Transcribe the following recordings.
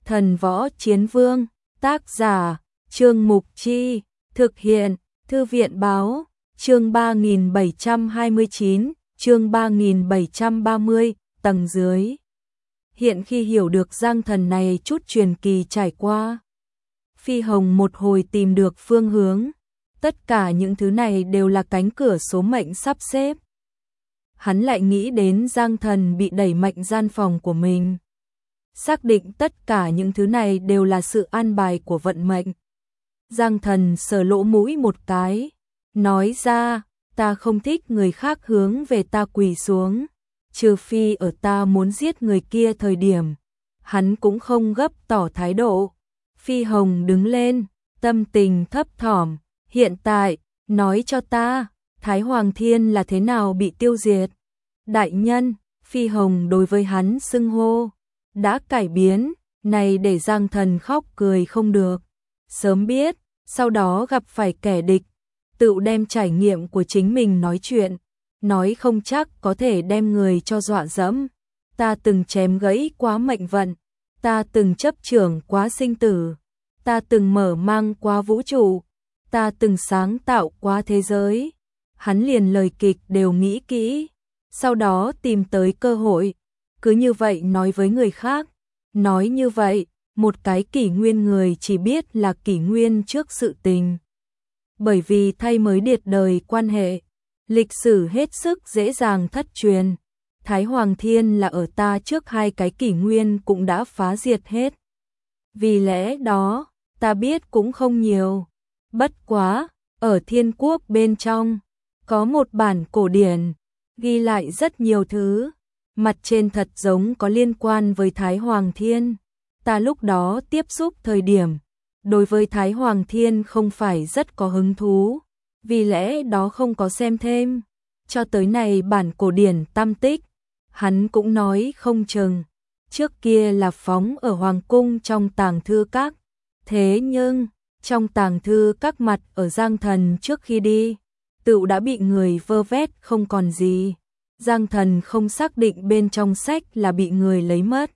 Thần Võ Chiến Vương, tác giả, Trương Mục Chi, thực hiện, Thư viện báo, chương 3729, chương 3730, tầng dưới. Hiện khi hiểu được Giang Thần này chút truyền kỳ trải qua, Phi Hồng một hồi tìm được phương hướng, tất cả những thứ này đều là cánh cửa số mệnh sắp xếp. Hắn lại nghĩ đến Giang Thần bị đẩy mệnh gian phòng của mình. Xác định tất cả những thứ này đều là sự an bài của vận mệnh. Giang Thần sờ lỗ mũi một cái, nói ra, ta không thích người khác hướng về ta quỳ xuống, trừ phi ở ta muốn giết người kia thời điểm. Hắn cũng không gấp tỏ thái độ. Phi Hồng đứng lên, tâm tình thấp thỏm, hiện tại, nói cho ta, Thái Hoàng Thiên là thế nào bị tiêu diệt? Đại nhân, Phi Hồng đối với hắn xưng hô đã cải biến, này để Giang Thần khóc cười không được. Sớm biết, sau đó gặp phải kẻ địch, tự đem trải nghiệm của chính mình nói chuyện, nói không chắc có thể đem người cho dọa dẫm. Ta từng chém gãy quá mệnh vận, ta từng chấp trưởng quá sinh tử, ta từng mở mang quá vũ trụ, ta từng sáng tạo quá thế giới. Hắn liền lời kịch đều nghĩ kỹ, sau đó tìm tới cơ hội, cứ như vậy nói với người khác. Nói như vậy, một cái kỷ nguyên người chỉ biết là kỷ nguyên trước sự tình. Bởi vì thay mới điệt đời quan hệ, lịch sử hết sức dễ dàng thất truyền. Thái Hoàng Thiên là ở ta trước hai cái kỷ nguyên cũng đã phá diệt hết. Vì lẽ đó, ta biết cũng không nhiều. Bất quá, ở Thiên Quốc bên trong, có một bản cổ điển, ghi lại rất nhiều thứ. Mặt trên thật giống có liên quan với Thái Hoàng Thiên. Ta lúc đó tiếp xúc thời điểm, đối với Thái Hoàng Thiên không phải rất có hứng thú, vì lẽ đó không có xem thêm. Cho tới này bản cổ điển Tam Tích, hắn cũng nói không chừng, trước kia là phóng ở Hoàng Cung trong tàng thư các. Thế nhưng, trong tàng thư các mặt ở Giang Thần trước khi đi, tựu đã bị người vơ vét không còn gì. Giang Thần không xác định bên trong sách là bị người lấy mất,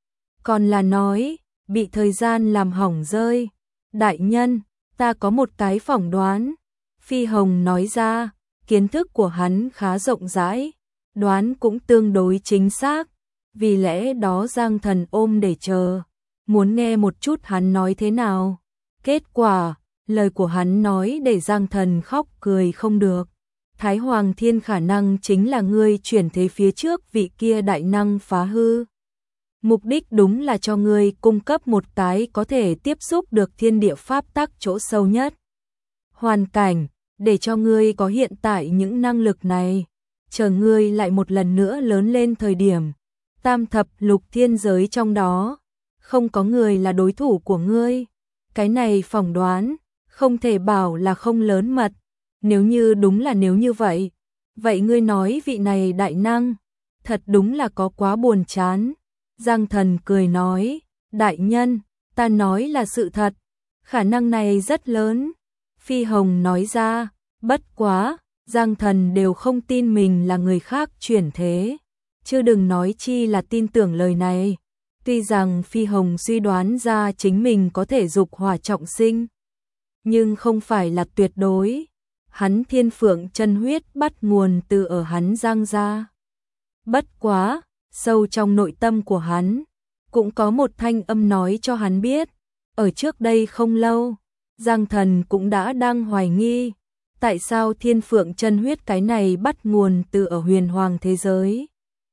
còn là nói, bị thời gian làm hỏng rơi. Đại nhân, ta có một cái phỏng đoán. Phi Hồng nói ra, kiến thức của hắn khá rộng rãi, đoán cũng tương đối chính xác. Vì lẽ đó Giang Thần ôm để chờ, muốn nghe một chút hắn nói thế nào. Kết quả, lời của hắn nói để Giang Thần khóc cười không được. Thái Hoàng Thiên khả năng chính là ngươi chuyển thế phía trước vị kia đại năng phá hư. Mục đích đúng là cho ngươi cung cấp một cái có thể tiếp xúc được thiên địa pháp tắc chỗ sâu nhất. Hoàn cảnh, để cho ngươi có hiện tại những năng lực này. Chờ ngươi lại một lần nữa lớn lên thời điểm, tam thập lục thiên giới trong đó, không có người là đối thủ của ngươi. Cái này phỏng đoán, không thể bảo là không lớn mật. Nếu như đúng là nếu như vậy, vậy ngươi nói vị này đại năng, thật đúng là có quá buồn chán. Giang Thần cười nói, đại nhân, ta nói là sự thật, khả năng này rất lớn. Phi Hồng nói ra, bất quá, Giang Thần đều không tin mình là người khác chuyển thế, chứ đừng nói chi là tin tưởng lời này. Tuy rằng Phi Hồng suy đoán ra chính mình có thể dục hỏa trọng sinh, nhưng không phải là tuyệt đối. Hắn thiên phượng chân huyết bắt nguồn từ ở hắn Giang gia. Bất quá, sâu trong nội tâm của hắn, cũng có một thanh âm nói cho hắn biết, ở trước đây không lâu, Giang Thần cũng đã đang hoài nghi, tại sao thiên phượng chân huyết cái này bắt nguồn từ ở huyền hoàng thế giới.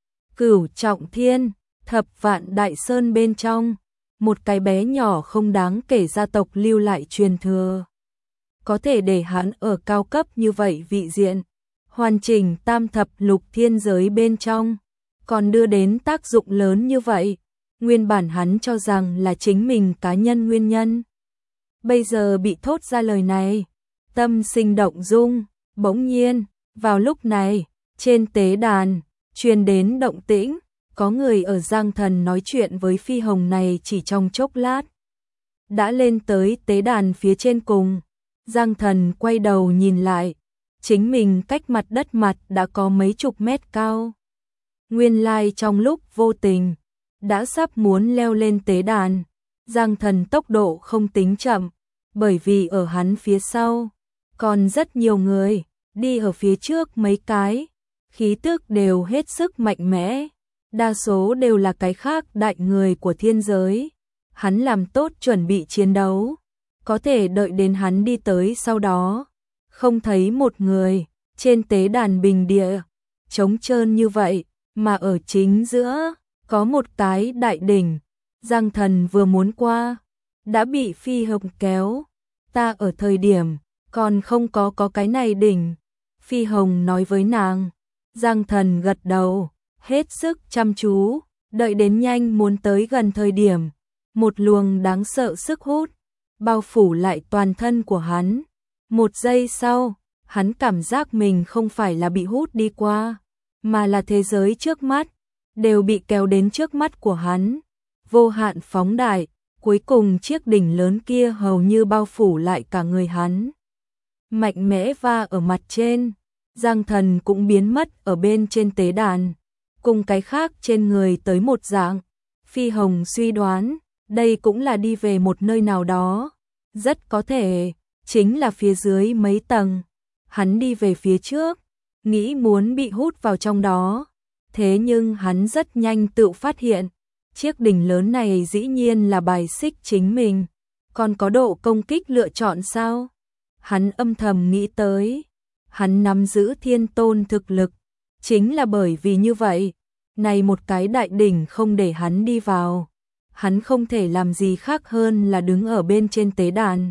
Cửu trọng thiên, thập vạn đại sơn bên trong, một cái bé nhỏ không đáng kể gia tộc lưu lại truyền thừa. Có thể để hắn ở cao cấp như vậy vị diện, hoàn chỉnh tam thập lục thiên giới bên trong, còn đưa đến tác dụng lớn như vậy. Nguyên bản hắn cho rằng là chính mình cá nhân nguyên nhân. Bây giờ bị thốt ra lời này, tâm sinh động dung. Bỗng nhiên, vào lúc này, trên tế đàn, truyền đến động tĩnh, có người ở Giang Thần nói chuyện với Phi Hồng này chỉ trong chốc lát. Đã lên tới tế đàn phía trên cùng. Giang Thần quay đầu nhìn lại, chính mình cách mặt đất mặt đã có mấy chục mét cao. Nguyên lai trong lúc vô tình, đã sắp muốn leo lên tế đàn, Giang Thần tốc độ không tính chậm, bởi vì ở hắn phía sau còn rất nhiều người, đi ở phía trước mấy cái, khí tức đều hết sức mạnh mẽ, đa số đều là cái khác đại người của thiên giới. Hắn làm tốt chuẩn bị chiến đấu, có thể đợi đến hắn đi tới sau đó, không thấy một người, trên tế đàn bình địa, trống trơn như vậy, mà ở chính giữa, có một cái đại đỉnh. Giang Thần vừa muốn qua, đã bị Phi Hồng kéo, ta ở thời điểm, còn không có cái này đỉnh. Phi Hồng nói với nàng, Giang Thần gật đầu, hết sức chăm chú, đợi đến nhanh muốn tới gần thời điểm, một luồng đáng sợ sức hút, bao phủ lại toàn thân của hắn. Một giây sau, hắn cảm giác mình không phải là bị hút đi qua, mà là thế giới trước mắt, đều bị kéo đến trước mắt của hắn, vô hạn phóng đại, cuối cùng chiếc đỉnh lớn kia hầu như bao phủ lại cả người hắn. Mạnh mẽ va ở mặt trên, Giang Thần cũng biến mất ở bên trên tế đàn, cùng cái khác trên người tới một dạng. Phi Hồng suy đoán, đây cũng là đi về một nơi nào đó, rất có thể chính là phía dưới mấy tầng. Hắn đi về phía trước, nghĩ muốn bị hút vào trong đó, thế nhưng hắn rất nhanh tự phát hiện, chiếc đỉnh lớn này dĩ nhiên là bài xích chính mình, còn có độ công kích lựa chọn sao? Hắn âm thầm nghĩ tới, hắn nắm giữ thiên tôn thực lực, chính là bởi vì như vậy, này một cái đại đỉnh không để hắn đi vào, hắn không thể làm gì khác hơn là đứng ở bên trên tế đàn.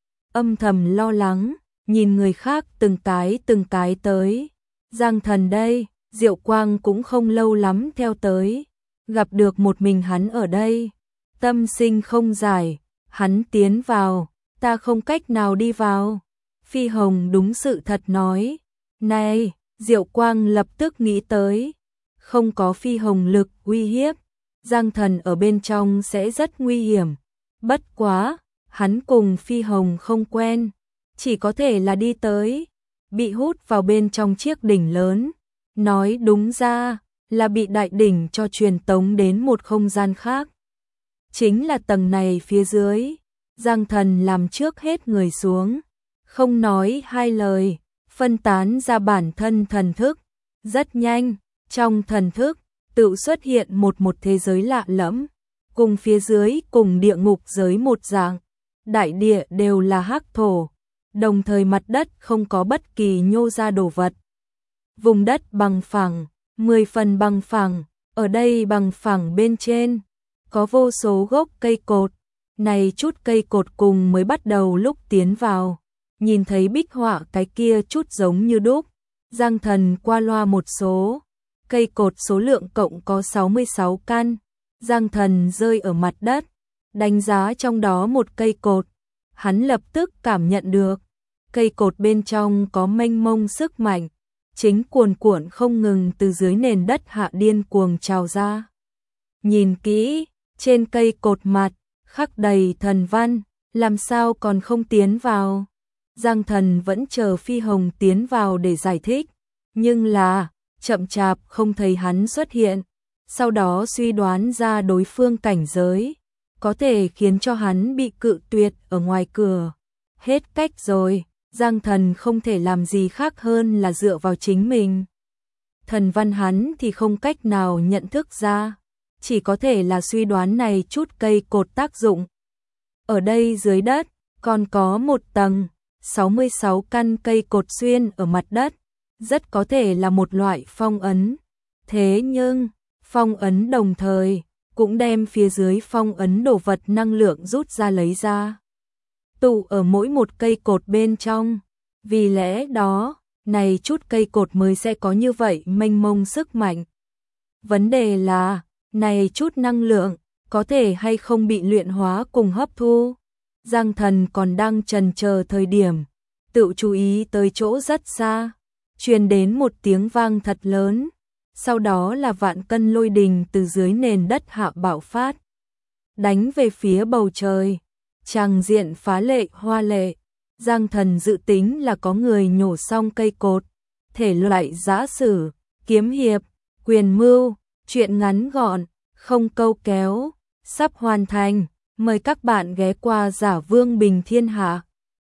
Âm thầm lo lắng, nhìn người khác từng cái tới. Giang Thần đây, Diệu Quang cũng không lâu lắm theo tới, gặp được một mình hắn ở đây, tâm sinh không giải, hắn tiến vào, ta không cách nào đi vào. Phi Hồng đúng sự thật nói, này, Diệu Quang lập tức nghĩ tới, không có Phi Hồng lực uy hiếp, Giang Thần ở bên trong sẽ rất nguy hiểm, bất quá, hắn cùng Phi Hồng không quen, chỉ có thể là đi tới, bị hút vào bên trong chiếc đỉnh lớn, nói đúng ra là bị đại đỉnh cho truyền tống đến một không gian khác. Chính là tầng này phía dưới, Giang Thần làm trước hết người xuống, không nói hai lời, phân tán ra bản thân thần thức, rất nhanh, trong thần thức, tự xuất hiện một thế giới lạ lẫm, cùng phía dưới cùng địa ngục giới một dạng, đại địa đều là hắc thổ, đồng thời mặt đất không có bất kỳ nhô ra đồ vật. Vùng đất bằng phẳng, 10 phần bằng phẳng, ở đây bằng phẳng bên trên, có vô số gốc cây cột, này chút cây cột cùng mới bắt đầu lúc tiến vào, nhìn thấy bích họa cái kia chút giống như đúc, Giang Thần qua loa một số, cây cột số lượng cộng có 66 căn, Giang Thần rơi ở mặt đất, đánh giá trong đó một cây cột, hắn lập tức cảm nhận được, cây cột bên trong có mênh mông sức mạnh, chính cuồn cuộn không ngừng từ dưới nền đất hạ điên cuồng trào ra. Nhìn kỹ, trên cây cột mặt, khắc đầy thần văn, làm sao còn không tiến vào. Giang Thần vẫn chờ Phi Hồng tiến vào để giải thích, nhưng là, chậm chạp không thấy hắn xuất hiện, sau đó suy đoán ra đối phương cảnh giới, có thể khiến cho hắn bị cự tuyệt ở ngoài cửa. Hết cách rồi, Giang Thần không thể làm gì khác hơn là dựa vào chính mình. Thần văn hắn thì không cách nào nhận thức ra, chỉ có thể là suy đoán này chút cây cột tác dụng. Ở đây dưới đất, còn có một tầng, 66 căn cây cột xuyên ở mặt đất, rất có thể là một loại phong ấn. Thế nhưng, phong ấn đồng thời, cũng đem phía dưới phong ấn đồ vật năng lượng rút ra lấy ra. Tụ ở mỗi một cây cột bên trong, vì lẽ đó, này chút cây cột mới sẽ có như vậy mênh mông sức mạnh. Vấn đề là, này chút năng lượng, có thể hay không bị luyện hóa cùng hấp thu. Giang Thần còn đang chần chờ thời điểm, tự chú ý tới chỗ rất xa, truyền đến một tiếng vang thật lớn, sau đó là vạn cân lôi đình từ dưới nền đất hạ bạo phát, đánh về phía bầu trời, tràng diện phá lệ hoa lệ. Giang Thần dự tính là có người nhổ xong cây cột, thể loại giã sử, kiếm hiệp, quyền mưu, chuyện ngắn gọn, không câu kéo, sắp hoàn thành, Mời các bạn ghé qua Giả Vương Bình Thiên Hạ.